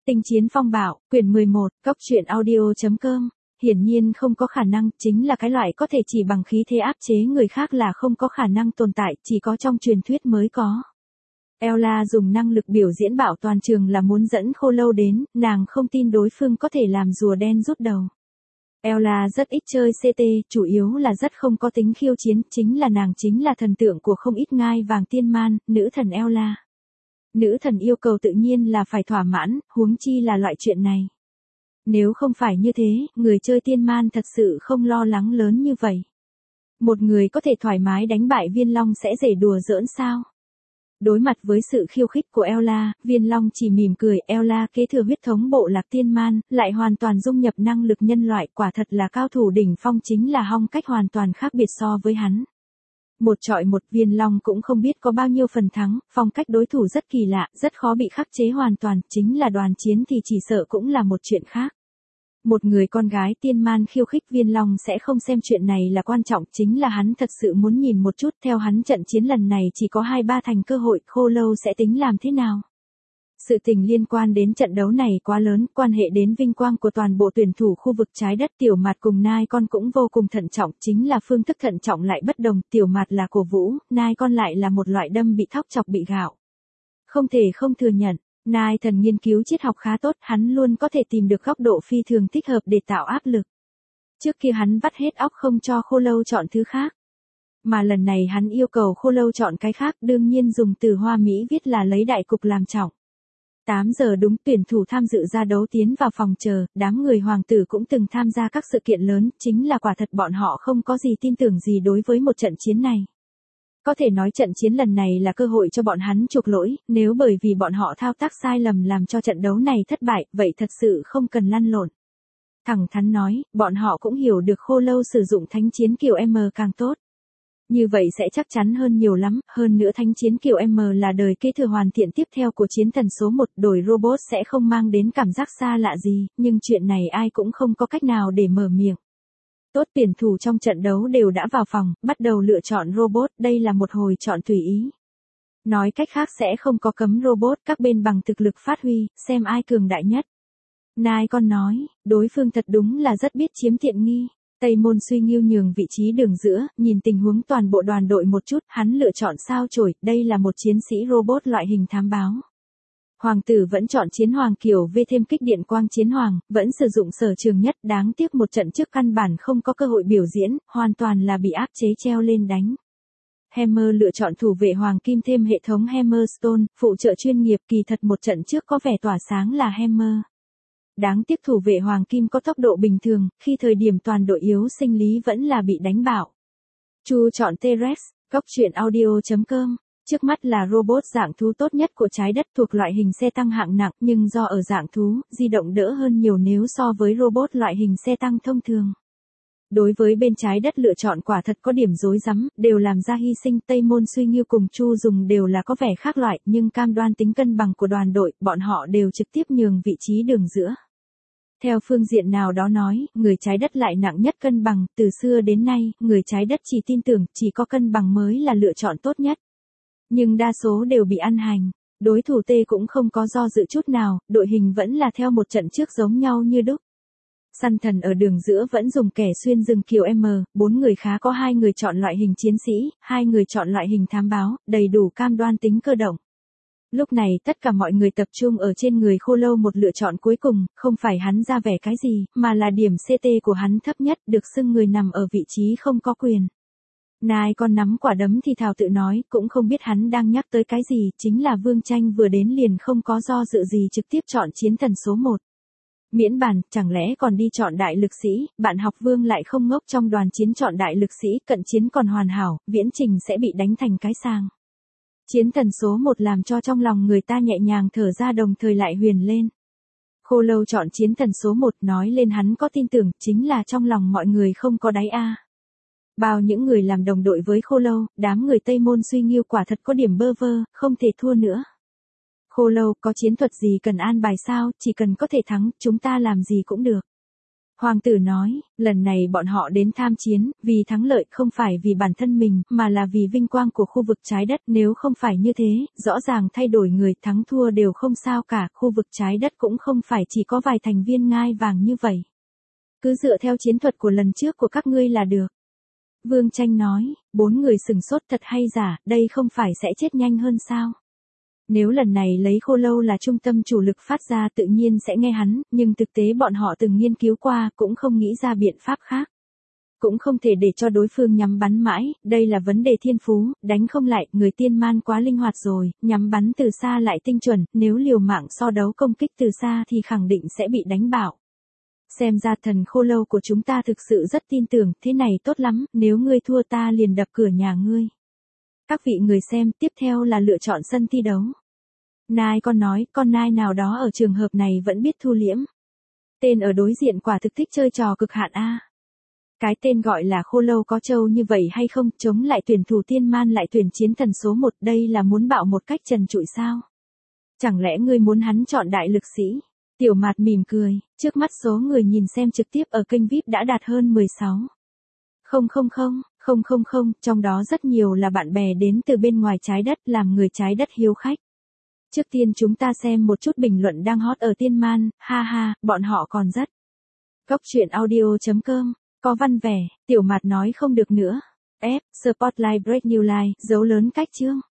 Tinh chiến phong bạo, quyển 11, Cóc truyện audio.com. Hiển nhiên không có khả năng, chính là cái loại có thể chỉ bằng khí thế áp chế người khác là không có khả năng tồn tại, chỉ có trong truyền thuyết mới có. Ella dùng năng lực biểu diễn bảo toàn trường là muốn dẫn Khô Lâu đến, nàng không tin đối phương có thể làm rùa đen rút đầu. Ella rất ít chơi CT, chủ yếu là rất không có tính khiêu chiến, nàng chính là thần tượng của không ít ngai vàng tiên man, nữ thần Ella. Nữ thần yêu cầu tự nhiên là phải thỏa mãn, huống chi là loại chuyện này. Nếu không phải như thế, người chơi tiên man thật sự không lo lắng lớn như vậy. Một người có thể thoải mái đánh bại Viên Long sẽ dễ đùa giỡn sao? Đối mặt với sự khiêu khích của Ella, Viên Long chỉ mỉm cười. Ella kế thừa huyết thống bộ lạc tiên man, lại hoàn toàn dung nhập năng lực nhân loại, quả thật là cao thủ đỉnh phong, chính là phong cách hoàn toàn khác biệt so với hắn. Một chọi một, Viên Long cũng không biết có bao nhiêu phần thắng, phong cách đối thủ rất kỳ lạ, rất khó bị khắc chế hoàn toàn, chính là đoàn chiến thì chỉ sợ cũng là một chuyện khác. Một người con gái tiên man khiêu khích Viên Long sẽ không xem chuyện này là quan trọng, chính là hắn thật sự muốn nhìn một chút, theo hắn trận chiến lần này chỉ có 2-3 thành cơ hội, Khô Lâu sẽ tính làm thế nào? Sự tình liên quan đến trận đấu này quá lớn, quan hệ đến vinh quang của toàn bộ tuyển thủ khu vực trái đất. Tiểu Mạt cùng Nai Con cũng vô cùng thận trọng, chính là phương thức thận trọng lại bất đồng, Tiểu Mạt là cổ vũ, Nai Con lại là một loại đâm bị thóc chọc bị gạo. Không thể không thừa nhận, Nai Thần nghiên cứu triết học khá tốt, hắn luôn có thể tìm được góc độ phi thường thích hợp để tạo áp lực. Trước kia hắn vắt hết óc không cho Khô Lâu chọn thứ khác. Mà lần này hắn yêu cầu Khô Lâu chọn cái khác, đương nhiên dùng từ Hoa Mỹ viết là lấy đại cục làm trọng. 8 giờ đúng, tuyển thủ tham dự ra đấu tiến vào phòng chờ, đám người hoàng tử cũng từng tham gia các sự kiện lớn, chính là quả thật bọn họ không có gì tin tưởng gì đối với một trận chiến này. Có thể nói trận chiến lần này là cơ hội cho bọn hắn chuộc lỗi, nếu bởi vì bọn họ thao tác sai lầm làm cho trận đấu này thất bại, vậy thật sự không cần lăn lộn. Thẳng thắn nói, bọn họ cũng hiểu được Khô Lâu sử dụng thánh chiến kiểu M càng tốt. Như vậy sẽ chắc chắn hơn nhiều lắm, hơn nữa thánh chiến kiểu M là đời kế thừa hoàn thiện tiếp theo của chiến thần số 1, đổi robot sẽ không mang đến cảm giác xa lạ gì, nhưng chuyện này ai cũng không có cách nào để mở miệng. Tốt, tuyển thủ trong trận đấu đều đã vào phòng, bắt đầu lựa chọn robot, đây là một hồi chọn tùy ý. Nói cách khác sẽ không có cấm robot, các bên bằng thực lực phát huy, xem ai cường đại nhất. Nai Con nói, đối phương thật đúng là rất biết chiếm tiện nghi. Tây Môn Suy Nghiêu nhường vị trí đường giữa, nhìn tình huống toàn bộ đoàn đội một chút, hắn lựa chọn sao chổi, đây là một chiến sĩ robot loại hình thám báo. Hoàng tử vẫn chọn chiến hoàng kiểu V thêm kích điện quang chiến hoàng, vẫn sử dụng sở trường nhất, đáng tiếc một trận trước căn bản không có cơ hội biểu diễn, hoàn toàn là bị áp chế treo lên đánh. Hammer lựa chọn thủ vệ hoàng kim thêm hệ thống Hammerstone, phụ trợ chuyên nghiệp, kỳ thật một trận trước có vẻ tỏa sáng là Hammer. Đáng tiếc thủ vệ hoàng kim có tốc độ bình thường, khi thời điểm toàn đội yếu sinh lý vẫn là bị đánh bạo. Chu chọn T-Rex, Cóc truyện audio.com. Trước mắt là robot dạng thú tốt nhất của trái đất, thuộc loại hình xe tăng hạng nặng, nhưng do ở dạng thú, di động đỡ hơn nhiều nếu so với robot loại hình xe tăng thông thường. Đối với bên trái đất lựa chọn quả thật có điểm rối rắm, đều làm ra hy sinh. Tây Môn Suy Nghiêu cùng Chu Dùng đều là có vẻ khác loại, nhưng cam đoan tính cân bằng của đoàn đội, bọn họ đều trực tiếp nhường vị trí đường giữa. Theo phương diện nào đó nói, người trái đất lại nặng nhất cân bằng, từ xưa đến nay, người trái đất chỉ tin tưởng, chỉ có cân bằng mới là lựa chọn tốt nhất. Nhưng đa số đều bị ăn hành, đối thủ T cũng không có do dự chút nào, đội hình vẫn là theo một trận trước giống nhau như đúc. Săn thần ở đường giữa vẫn dùng kẻ xuyên rừng kiểu M, 4 người khá có 2 người chọn loại hình chiến sĩ, 2 người chọn loại hình thám báo, đầy đủ cam đoan tính cơ động. Lúc này tất cả mọi người tập trung ở trên người Khô Lâu, một lựa chọn cuối cùng, không phải hắn ra vẻ cái gì, mà là điểm CT của hắn thấp nhất, được xưng người nằm ở vị trí không có quyền. Nai Con nắm quả đấm thì thào tự nói, cũng không biết hắn đang nhắc tới cái gì, chính là Vương Tranh vừa đến liền không có do dự gì trực tiếp chọn chiến thần số 1. Miễn bàn, chẳng lẽ còn đi chọn đại lực sĩ, bạn học Vương lại không ngốc, trong đoàn chiến chọn đại lực sĩ, cận chiến còn hoàn hảo, viễn trình sẽ bị đánh thành cái sàng. Chiến thần số 1 làm cho trong lòng người ta nhẹ nhàng thở ra, đồng thời lại huyền lên. Khô Lâu chọn chiến thần số 1, nói lên hắn có tin tưởng, chính là trong lòng mọi người không có đáy a. Bao những người làm đồng đội với Khô Lâu, đám người Tây Môn Suy Nghiêu quả thật có điểm bơ vơ, không thể thua nữa. Khô Lâu, có chiến thuật gì cần an bài sao, chỉ cần có thể thắng, chúng ta làm gì cũng được. Hoàng tử nói, lần này bọn họ đến tham chiến, vì thắng lợi không phải vì bản thân mình, mà là vì vinh quang của khu vực trái đất. Nếu không phải như thế, rõ ràng thay đổi người thắng thua đều không sao cả, khu vực trái đất cũng không phải chỉ có vài thành viên ngai vàng như vậy. Cứ dựa theo chiến thuật của lần trước của các ngươi là được. Vương Tranh nói, 4 người sừng sốt thật hay giả, đây không phải sẽ chết nhanh hơn sao? Nếu lần này lấy Khô Lâu là trung tâm chủ lực phát ra tự nhiên sẽ nghe hắn, nhưng thực tế bọn họ từng nghiên cứu qua cũng không nghĩ ra biện pháp khác. Cũng không thể để cho đối phương nhắm bắn mãi, đây là vấn đề thiên phú, đánh không lại, người tiên man quá linh hoạt rồi, nhắm bắn từ xa lại tinh chuẩn, nếu liều mạng so đấu công kích từ xa thì khẳng định sẽ bị đánh bạo. Xem ra thần Khô Lâu của chúng ta thực sự rất tin tưởng, thế này tốt lắm, nếu ngươi thua ta liền đập cửa nhà ngươi. Các vị người xem, tiếp theo là lựa chọn sân thi đấu. Nai con nói, con nai nào đó ở trường hợp này vẫn biết thu liễm. Tên ở đối diện quả thực thích chơi trò cực hạn a. Cái tên gọi là Khô Lâu có trâu như vậy hay không, chống lại tuyển thủ tiên man lại tuyển chiến thần số 1, đây là muốn bạo một cách trần trụi sao? Chẳng lẽ ngươi muốn hắn chọn đại lực sĩ? Tiểu Mạt mỉm cười, trước mắt số người nhìn xem trực tiếp ở kênh VIP đã đạt hơn 16. Không, trong đó rất nhiều là bạn bè đến từ bên ngoài trái đất, làm người trái đất hiếu khách. Trước tiên chúng ta xem một chút bình luận đang hot ở Tiên Man, ha ha, bọn họ còn rất. Góc truyện audio.com, có văn vẻ, Tiểu Mạt nói không được nữa. F, Spotlight Break New Line, dấu lớn cách chương.